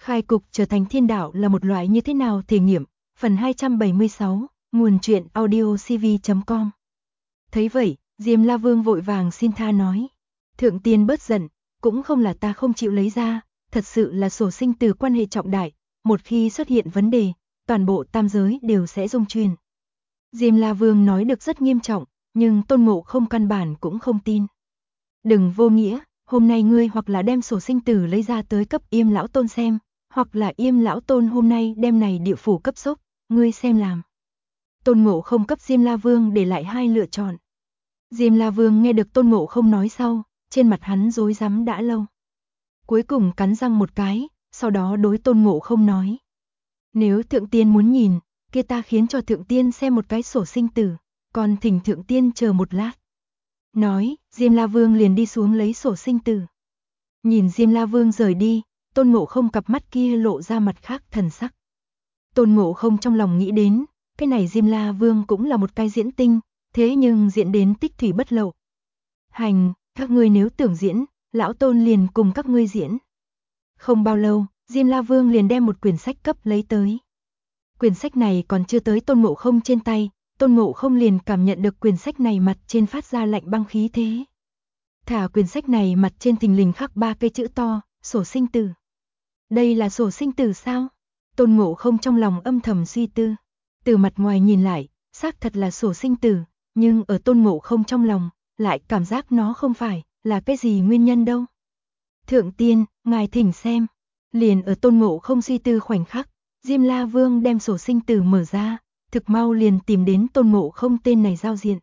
Khai cục trở thành thiên đạo là một loại như thế nào thể nghiệm, phần 276, nguồn truyện audio cv.com. Thấy vậy, Diêm La Vương vội vàng xin tha nói. Thượng tiên bớt giận, cũng không là ta không chịu lấy ra, thật sự là sổ sinh tử quan hệ trọng đại, một khi xuất hiện vấn đề, toàn bộ tam giới đều sẽ rung chuyển. Diêm La Vương nói được rất nghiêm trọng, nhưng Tôn Ngộ Không căn bản cũng không tin. Đừng vô nghĩa, hôm nay ngươi hoặc là đem sổ sinh tử lấy ra tới cấp Yêm lão tôn xem, hoặc là Yêm lão tôn hôm nay đem này địa phủ cấp sốc, ngươi xem làm. Tôn Ngộ Không cấp Diêm La Vương để lại hai lựa chọn. Diêm La Vương nghe được Tôn Ngộ Không nói sau, trên mặt hắn rối rắm đã lâu. Cuối cùng cắn răng một cái, sau đó đối Tôn Ngộ Không nói. Nếu thượng tiên muốn nhìn, kia ta khiến cho thượng tiên xem một cái sổ sinh tử, còn thỉnh thượng tiên chờ một lát. Nói, Diêm La Vương liền đi xuống lấy sổ sinh tử. Nhìn Diêm La Vương rời đi, Tôn Ngộ Không cặp mắt kia lộ ra mặt khác thần sắc. Tôn Ngộ Không trong lòng nghĩ đến, cái này Diêm La Vương cũng là một cái diễn tinh, thế nhưng diễn đến tích thủy bất lậu. Hành, các ngươi nếu tưởng diễn, lão Tôn liền cùng các ngươi diễn. Không bao lâu, Diêm La Vương liền đem một quyển sách cấp lấy tới. Quyển sách này còn chưa tới Tôn Ngộ Không trên tay, Tôn Ngộ Không liền cảm nhận được quyển sách này mặt trên phát ra lạnh băng khí thế. Thả quyển sách này mặt trên thình lình khắc 3 cây chữ to, sổ sinh tử. Đây là sổ sinh tử sao? Tôn Ngộ Không trong lòng âm thầm suy tư. Từ mặt ngoài nhìn lại, xác thật là sổ sinh tử, nhưng ở Tôn Ngộ Không trong lòng, lại cảm giác nó không phải là cái gì nguyên nhân đâu. Thượng tiên, ngài thỉnh xem. Liền ở Tôn Ngộ Không suy tư khoảnh khắc, Diêm La Vương đem sổ sinh tử mở ra, thực mau liền tìm đến Tôn Ngộ Không tên này giao diện.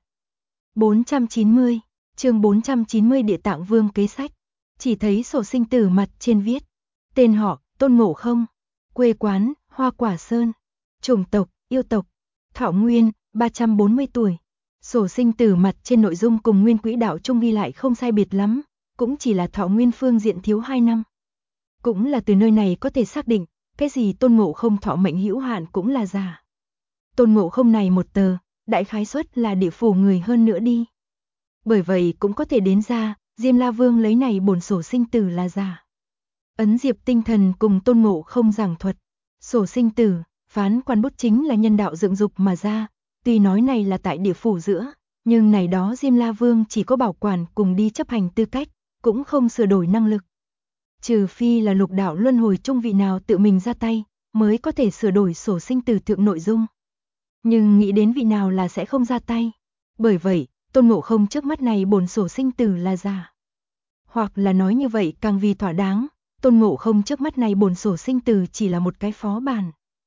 490, chương 490 Địa Tạng Vương kế sách. Chỉ thấy sổ sinh tử mặt trên viết. Tên họ, Tôn Ngộ Không. Quê quán, Hoa Quả Sơn. Chủng tộc, yêu tộc. Thọ nguyên, 340 tuổi. Sổ sinh tử mặt trên nội dung cùng Nguyên Quỹ Đạo Trung ghi lại không sai biệt lắm, cũng chỉ là thọ nguyên phương diện thiếu 2 năm. Cũng là từ nơi này có thể xác định, cái gì Tôn Ngộ Không thọ mệnh hữu hạn cũng là giả. Tôn Ngộ Không này một tờ, đại khái suất là địa phủ người hơn nữa đi. Bởi vậy cũng có thể đến ra, Diêm La Vương lấy này bổn sổ sinh tử là giả. Ấn Diệp tinh thần cùng Tôn Ngộ Không giảng thuật, sổ sinh tử, phán quan bút chính là nhân đạo dựng dục mà ra, tuy nói này là tại địa phủ giữa, nhưng này đó Diêm La Vương chỉ có bảo quản cùng đi chấp hành tư cách, cũng không sửa đổi năng lực. Trừ phi là lục đạo luân hồi trung vị nào tự mình ra tay, mới có thể sửa đổi sổ sinh tử thượng nội dung. Nhưng nghĩ đến vị nào là sẽ không ra tay. Bởi vậy, Tôn Ngộ Không trước mắt này bổn sổ sinh tử là giả. Hoặc là nói như vậy càng vì thỏa đáng, Tôn Ngộ Không trước mắt này bổn sổ sinh tử chỉ là một cái phó bản.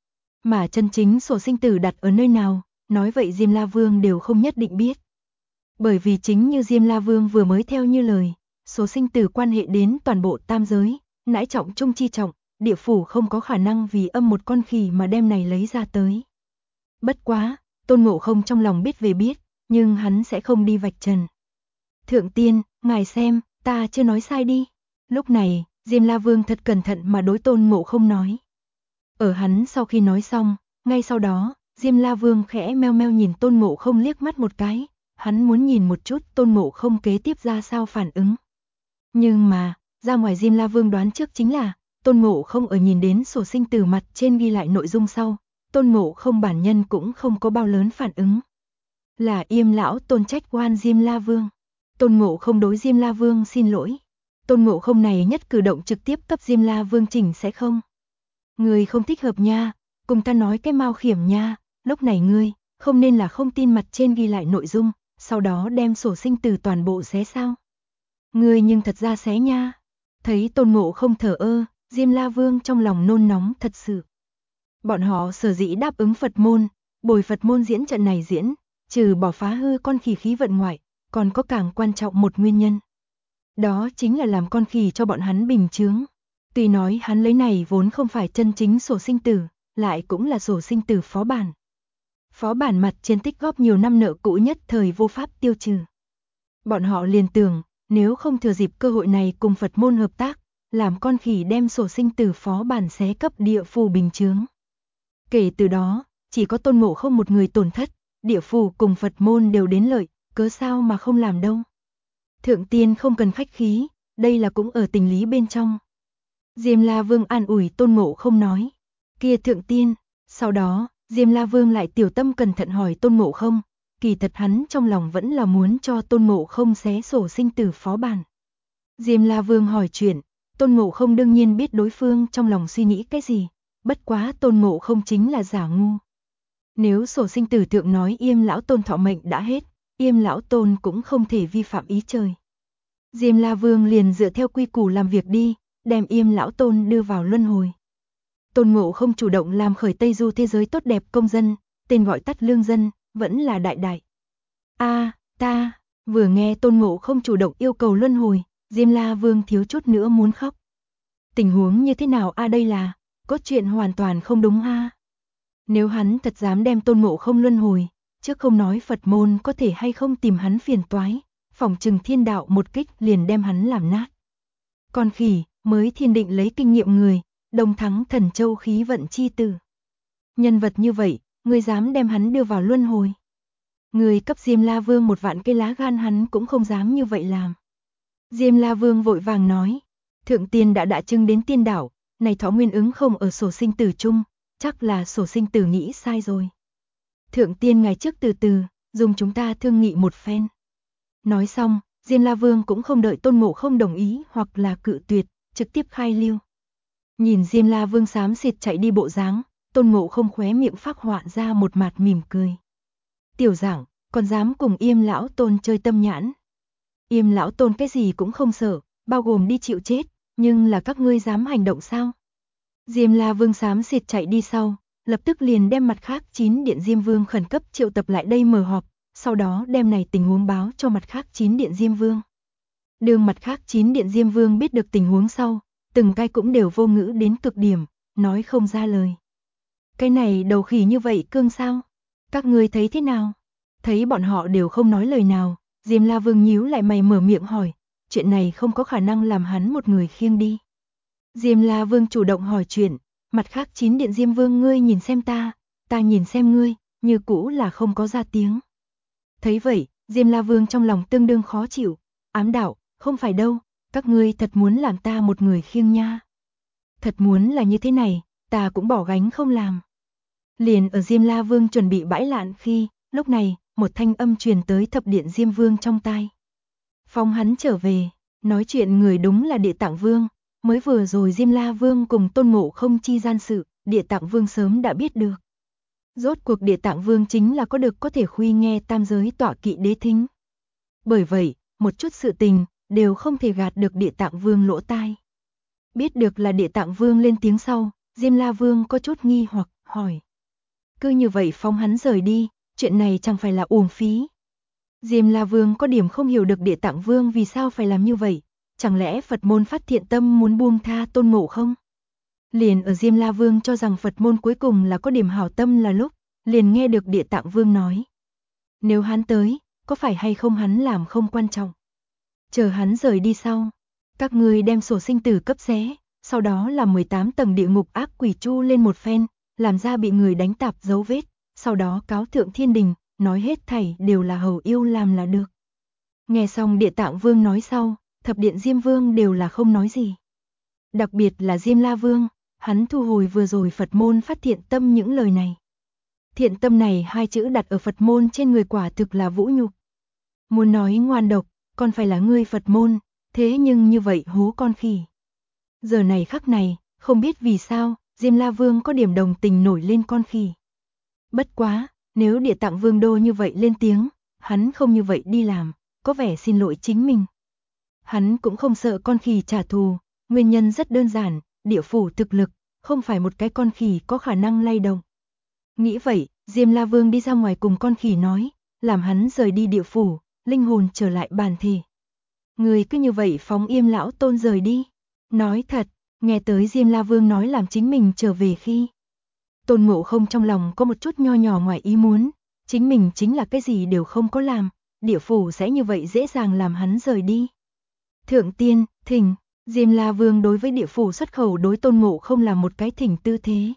Mà chân chính sổ sinh tử đặt ở nơi nào, nói vậy Diêm La Vương đều không nhất định biết. Bởi vì chính như Diêm La Vương vừa mới theo như lời, số sinh tử quan hệ đến toàn bộ tam giới, nãi trọng trung chi trọng, địa phủ không có khả năng vì âm một con khỉ mà đem này lấy ra tới. Bất quá, Tôn Ngộ Không trong lòng biết về biết, nhưng hắn sẽ không đi vạch trần. Thượng tiên, ngài xem, ta chưa nói sai đi. Lúc này, Diêm La Vương thật cẩn thận mà đối Tôn Ngộ Không nói. Ở hắn sau khi nói xong, ngay sau đó, Diêm La Vương khẽ meo meo nhìn Tôn Ngộ Không liếc mắt một cái, hắn muốn nhìn một chút Tôn Ngộ Không kế tiếp ra sao phản ứng. Nhưng mà, ra ngoài Diêm La Vương đoán trước chính là, Tôn Ngộ Không ở nhìn đến sổ sinh tử mặt trên ghi lại nội dung sau, Tôn Ngộ Không bản nhân cũng không có bao lớn phản ứng. Là Yêm lão Tôn trách oan Diêm La Vương. Tôn Ngộ Không đối Diêm La Vương xin lỗi. Tôn Ngộ Không này nhất cử động trực tiếp cấp Diêm La Vương chỉnh sẽ không. Ngươi không thích hợp nha, cùng ta nói cái mau khiểm nha, lúc này ngươi, không nên là không tin mặt trên ghi lại nội dung, sau đó đem sổ sinh tử toàn bộ xé sao. Ngươi nhưng thật ra xé nha. Thấy Tôn Ngộ Không thờ ơ, Diêm La Vương trong lòng nôn nóng thật sự. Bọn họ sở dĩ đáp ứng Phật môn, bồi Phật môn diễn trận này diễn, trừ bỏ phá hư con khỉ khí vận ngoại, còn có càng quan trọng một nguyên nhân. Đó chính là làm con khỉ cho bọn hắn bình chướng. Tuy nói hắn lấy này vốn không phải chân chính sổ sinh tử, lại cũng là sổ sinh tử phó bản. Phó bản mặt trên tích góp nhiều năm nợ cũ nhất thời vô pháp tiêu trừ. Bọn họ liền tưởng, nếu không thừa dịp cơ hội này cùng Phật môn hợp tác, làm con khỉ đem sổ sinh tử phó bản xé cấp địa phủ bình chướng. Kể từ đó, chỉ có Tôn Ngộ Không một người tổn thất, địa phủ cùng Phật môn đều đến lợi, cớ sao mà không làm đâu. Thượng tiên không cần khách khí, đây là cũng ở tình lý bên trong. Diêm La Vương an ủi Tôn Ngộ Không nói. Kia thượng tiên, sau đó, Diêm La Vương lại tiểu tâm cẩn thận hỏi Tôn Ngộ Không, kỳ thật hắn trong lòng vẫn là muốn cho Tôn Ngộ Không xé sổ sinh tử phó bản. Diêm La Vương hỏi chuyện, Tôn Ngộ Không đương nhiên biết đối phương trong lòng suy nghĩ cái gì, bất quá Tôn Ngộ Không chính là giả ngu. Nếu sổ sinh tử thượng nói Yêm lão tôn thọ mệnh đã hết, Yêm lão tôn cũng không thể vi phạm ý trời. Diêm La Vương liền dựa theo quy củ làm việc đi, đem Yêm lão tôn đưa vào luân hồi. Tôn Ngộ Không chủ động làm khởi Tây Du thế giới tốt đẹp công dân, tên gọi tắt lương dân, vẫn là đại đại. Ta, vừa nghe Tôn Ngộ Không chủ động yêu cầu luân hồi, Diêm La Vương thiếu chút nữa muốn khóc. Tình huống như thế nào đây là, cốt truyện hoàn toàn không đúng Nếu hắn thật dám đem Tôn Ngộ Không luân hồi, trước không nói Phật môn có thể hay không tìm hắn phiền toái, phỏng chừng thiên đạo một kích liền đem hắn làm nát. Con khỉ, mới thiên định lấy kinh nghiệm người, đồng thắng thần châu khí vận chi tử. Nhân vật như vậy, ngươi dám đem hắn đưa vào luân hồi. Người cấp Diêm La Vương một vạn cây lá gan hắn cũng không dám như vậy làm. Diêm La Vương vội vàng nói, thượng tiên đã trưng đến tiên đảo, này thọ nguyên ứng không ở sổ sinh tử chung, chắc là sổ sinh tử nghĩ sai rồi. Thượng tiên ngày trước từ từ, dùng chúng ta thương nghị một phen. Nói xong, Diêm La Vương cũng không đợi Tôn Ngộ Không đồng ý hoặc là cự tuyệt, trực tiếp khai lưu. Nhìn Diêm La Vương xám xịt chạy đi bộ dáng, Tôn Ngộ Không khóe miệng phác họa ra một mặt mỉm cười. Tiểu giảng, còn dám cùng Yêm lão tôn chơi tâm nhãn. Yêm lão tôn cái gì cũng không sợ, bao gồm đi chịu chết, nhưng là các ngươi dám hành động sao? Diêm La Vương xám xịt chạy đi sau, lập tức liền đem mặt khác 9 điện Diêm Vương khẩn cấp triệu tập lại đây mở họp, sau đó đem này tình huống báo cho mặt khác 9 điện Diêm Vương. Đường mặt khác 9 điện Diêm Vương biết được tình huống sau, từng cái cũng đều vô ngữ đến cực điểm, nói không ra lời. Cái này đầu khỉ như vậy cương sao? Các ngươi thấy thế nào? Thấy bọn họ đều không nói lời nào, Diêm La Vương nhíu lại mày mở miệng hỏi, chuyện này không có khả năng làm hắn một người khiêng đi. Diêm La Vương chủ động hỏi chuyện, mặt khác 9 điện Diêm Vương ngươi nhìn xem ta nhìn xem ngươi, như cũ là không có ra tiếng. Thấy vậy, Diêm La Vương trong lòng tương đương khó chịu, ám đạo, không phải đâu, các ngươi thật muốn làm ta một người khiêng nha. Thật muốn là như thế này, ta cũng bỏ gánh không làm. Liền ở Diêm La Vương chuẩn bị bãi lạn khi, lúc này, một thanh âm truyền tới thập điện Diêm Vương trong tai. Phong hắn trở về, nói chuyện người đúng là Địa Tạng Vương, mới vừa rồi Diêm La Vương cùng Tôn Ngộ Không chi gian sự, Địa Tạng Vương sớm đã biết được. Rốt cuộc Địa Tạng Vương chính là có được có thể khuy nghe tam giới tọa kỵ đế thính. Bởi vậy, một chút sự tình, đều không thể gạt được Địa Tạng Vương lỗ tai. Biết được là Địa Tạng Vương lên tiếng sau, Diêm La Vương có chút nghi hoặc, hỏi. Cứ như vậy phong hắn rời đi, chuyện này chẳng phải là uổng phí. Diêm La Vương có điểm không hiểu được Địa Tạng Vương vì sao phải làm như vậy, chẳng lẽ Phật môn phát thiện tâm muốn buông tha Tôn Ngộ Không? Liền ở Diêm La Vương cho rằng Phật môn cuối cùng là có điểm hảo tâm là lúc, liền nghe được Địa Tạng Vương nói. Nếu hắn tới, có phải hay không hắn làm không quan trọng. Chờ hắn rời đi sau, các ngươi đem sổ sinh tử cấp xé, sau đó là 18 tầng địa ngục ác quỷ chu lên một phen, làm ra bị người đánh tạp dấu vết, sau đó cáo thượng thiên đình, nói hết thảy đều là hầu yêu làm là được. Nghe xong Địa Tạng Vương nói sau, thập điện Diêm Vương đều là không nói gì. Đặc biệt là Diêm La Vương, hắn thu hồi vừa rồi Phật môn phát thiện tâm những lời này. Thiện tâm này hai chữ đặt ở Phật môn trên người quả thực là vũ nhục. Muốn nói ngoan độc, còn phải là ngươi Phật môn, thế nhưng như vậy hố con khỉ. Giờ này khắc này, không biết vì sao, Diêm La Vương có điểm đồng tình nổi lên con khỉ. Bất quá, nếu Địa Tạng Vương đô như vậy lên tiếng, hắn không như vậy đi làm, có vẻ xin lỗi chính mình. Hắn cũng không sợ con khỉ trả thù, nguyên nhân rất đơn giản, địa phủ thực lực, không phải một cái con khỉ có khả năng lay động. Nghĩ vậy, Diêm La Vương đi ra ngoài cùng con khỉ nói, làm hắn rời đi địa phủ, linh hồn trở lại bản thể. Người cứ như vậy phóng Yêm lão tôn rời đi. Nói thật, nghe tới Diêm La Vương nói làm chính mình trở về khi. Tôn Ngộ Không trong lòng có một chút nho nhỏ ngoài ý muốn, chính mình chính là cái gì đều không có làm, địa phủ sẽ như vậy dễ dàng làm hắn rời đi. Thượng tiên, thỉnh, Diêm La Vương đối với địa phủ xuất khẩu đối Tôn Ngộ Không là một cái thỉnh tư thế.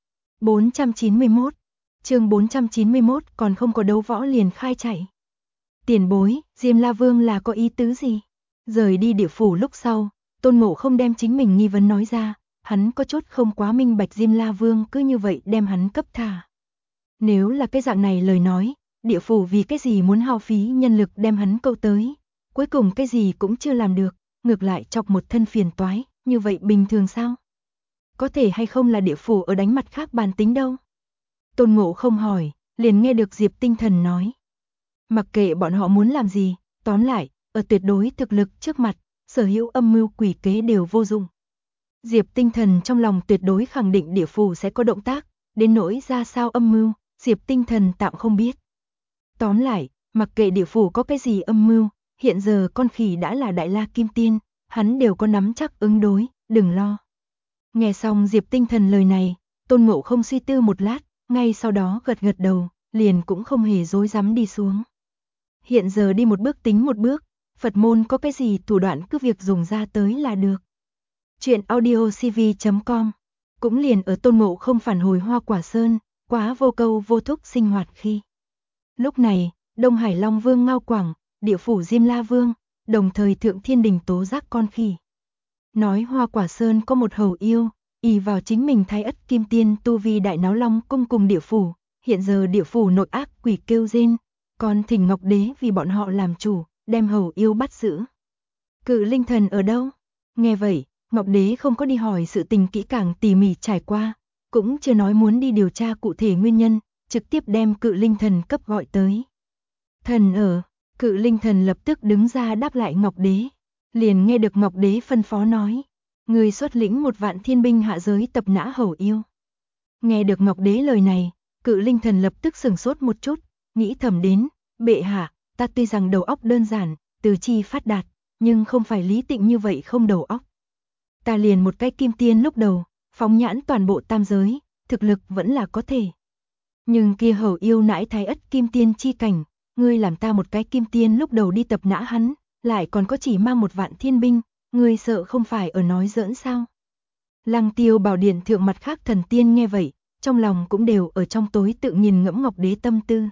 491, chương 491 còn không có đấu võ liền khai chạy. Tiền bối, Diêm La Vương là có ý tứ gì? Rời đi địa phủ lúc sau, Tôn Ngộ Không đem chính mình nghi vấn nói ra, hắn có chút không quá minh bạch Diêm La Vương cứ như vậy đem hắn cấp thả. Nếu là cái dạng này lời nói, địa phủ vì cái gì muốn hao phí nhân lực đem hắn câu tới, cuối cùng cái gì cũng chưa làm được, ngược lại chọc một thân phiền toái, như vậy bình thường sao? Có thể hay không là địa phủ ở đánh mặt khác bàn tính đâu? Tôn Ngộ Không hỏi, liền nghe được Diệp Tinh Thần nói. Mặc kệ bọn họ muốn làm gì, tóm lại, ở tuyệt đối thực lực trước mặt, sở hữu âm mưu quỷ kế đều vô dụng. Diệp Tinh Thần trong lòng tuyệt đối khẳng định địa phủ sẽ có động tác, đến nỗi ra sao âm mưu, Diệp Tinh Thần tạm không biết. Tóm lại, mặc kệ địa phủ có cái gì âm mưu, hiện giờ con khỉ đã là Đại La Kim Tiên, hắn đều có nắm chắc ứng đối, đừng lo. Nghe xong Diệp Tinh Thần lời này, Tôn Ngộ Không suy tư một lát, ngay sau đó gật gật đầu, liền cũng không hề dối dám đi xuống. Hiện giờ đi một bước tính một bước, Phật môn có cái gì thủ đoạn cứ việc dùng ra tới là được. Chuyện audiocv.com cũng liền ở Tôn Ngộ Không phản hồi Hoa Quả Sơn, quá vô câu vô thúc sinh hoạt khi. Lúc này, Đông Hải Long Vương Ngao Quảng, địa phủ Diêm La Vương, đồng thời Thượng Thiên Đình tố giác con khỉ. Nói Hoa Quả Sơn có một hầu yêu, ỷ vào chính mình Thái Ất Kim Tiên tu vi đại náo long cung cùng địa phủ, hiện giờ địa phủ nội ác quỷ kêu rên, còn thỉnh Ngọc Đế vì bọn họ làm chủ, đem hầu yêu bắt giữ. Cự Linh Thần ở đâu? Nghe vậy, Ngọc Đế không có đi hỏi sự tình kỹ càng tỉ mỉ trải qua, cũng chưa nói muốn đi điều tra cụ thể nguyên nhân, trực tiếp đem Cự Linh Thần cấp gọi tới. Thần ở, Cự Linh Thần lập tức đứng ra đáp lại Ngọc Đế, liền nghe được Ngọc Đế phân phó nói, người xuất lĩnh 1.000 thiên binh hạ giới tập nã hầu yêu. Nghe được Ngọc Đế lời này, Cự Linh Thần lập tức sửng sốt một chút, nghĩ thầm đến, bệ hạ, ta tuy rằng đầu óc đơn giản, tứ chi phát đạt, nhưng không phải lý tịnh như vậy không đầu óc. Ta liền một cái kim tiên lúc đầu, phóng nhãn toàn bộ tam giới, thực lực vẫn là có thể. Nhưng kia hầu yêu nãi Thái Ất Kim Tiên chi cảnh, ngươi làm ta một cái kim tiên lúc đầu đi tập nã hắn, lại còn có chỉ mang 1.000 thiên binh, ngươi sợ không phải ở nói giỡn sao? Lăng Tiêu Bảo Điện thượng mặt khác thần tiên nghe vậy, trong lòng cũng đều ở trong tối tự nghiền ngẫm Ngọc Đế tâm tư.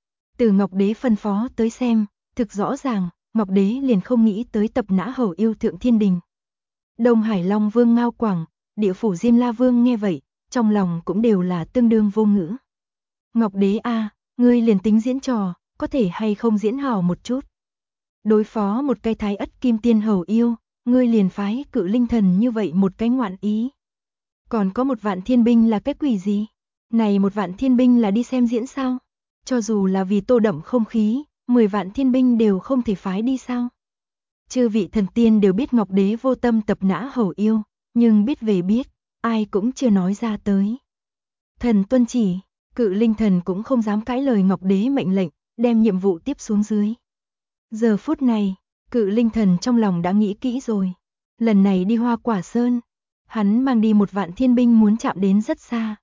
Từ Ngọc Đế phân phó tới xem, thực rõ ràng, Ngọc Đế liền không nghĩ tới tập nã hầu yêu Thượng Thiên Đình. Đông Hải Long Vương Ngao Quảng, địa phủ Diêm La Vương nghe vậy, trong lòng cũng đều là tương đương vô ngữ. Ngọc Đế a, ngươi liền tính diễn trò, có thể hay không diễn hào một chút. Đối phó một cái Thái Ất Kim Tiên hầu yêu, ngươi liền phái Cự Linh Thần như vậy một cái ngoạn ý. Còn có 1.000 thiên binh là cái quỷ gì? Này 1.000 thiên binh là đi xem diễn sao? Cho dù là vì tô đậm không khí, 10.000 thiên binh đều không thể phái đi sao? Chư vị thần tiên đều biết Ngọc Đế vô tâm tập nã hầu yêu, nhưng biết về biết, ai cũng chưa nói ra tới. Thần tuân chỉ, Cự Linh Thần cũng không dám cãi lời Ngọc Đế mệnh lệnh, đem nhiệm vụ tiếp xuống dưới. Giờ phút này, Cự Linh Thần trong lòng đã nghĩ kỹ rồi. Lần này đi Hoa Quả Sơn, hắn mang đi 1.000 thiên binh muốn chạm đến rất xa.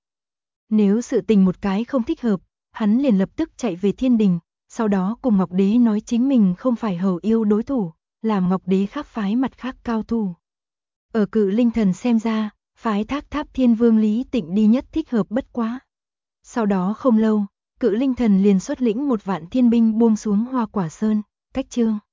Nếu sự tình một cái không thích hợp, hắn liền lập tức chạy về Thiên Đình, sau đó cùng Ngọc Đế nói chính mình không phải hầu yêu đối thủ, làm Ngọc Đế khác phái mặt khác cao thủ. Ở Cự Linh Thần xem ra, phái Thác Tháp Thiên Vương Lý Tịnh đi nhất thích hợp bất quá. Sau đó không lâu, Cự Linh Thần liền xuất lĩnh 1.000 thiên binh buông xuống Hoa Quả Sơn, cách chương.